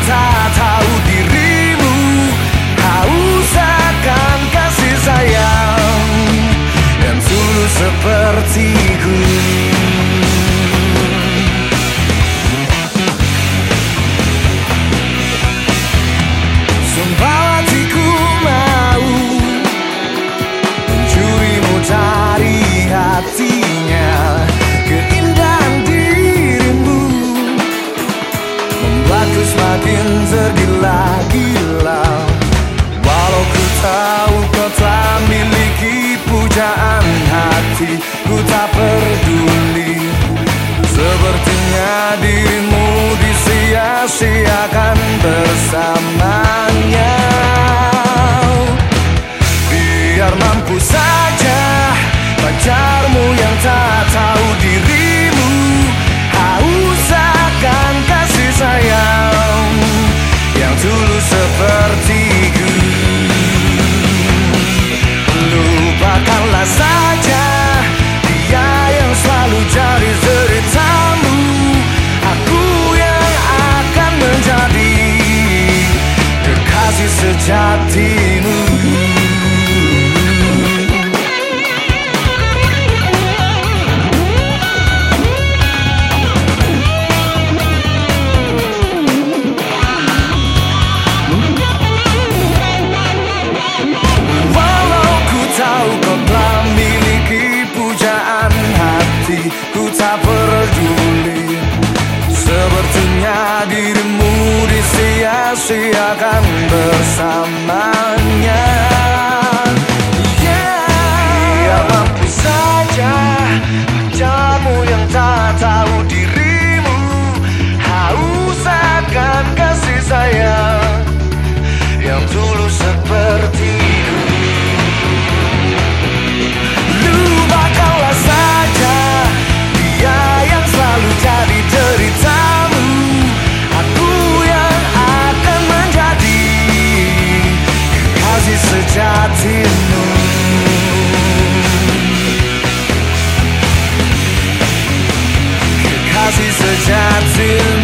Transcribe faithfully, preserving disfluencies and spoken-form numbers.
tak tahu dirimu haus akan kasih sayang yang tulus sepertiku. Sumpah hatiku mau mencurimu dari hatinya. Keindahan dirimu membuatku semakin tergila-gila. Walau ku tahu kau telah miliki pujaan hati, ku tak peduli. Sepertinya dirimu disia-siakan bersamanya. Biar mampu saja pacarmu yang tak tahu dirimu haus akan kasih sayang yang tulus sepertiku. Lupakanlah saja dia yang selalu jadi ceritamu. Aku yang akan menjadi kekasih sejatimu. Ku tak peduli. Sepertinya dirimu disia-siakan bersamanya. Biar mampu saja pacarmu yang tak tahu dirimu haus akan kasih sayang yang tulus sepertiku. Lupakanlah saja dia yang selalu jadi ceritamu. Aku yang akan menjadi kekasih sejatimu. Kekasih sejatimu.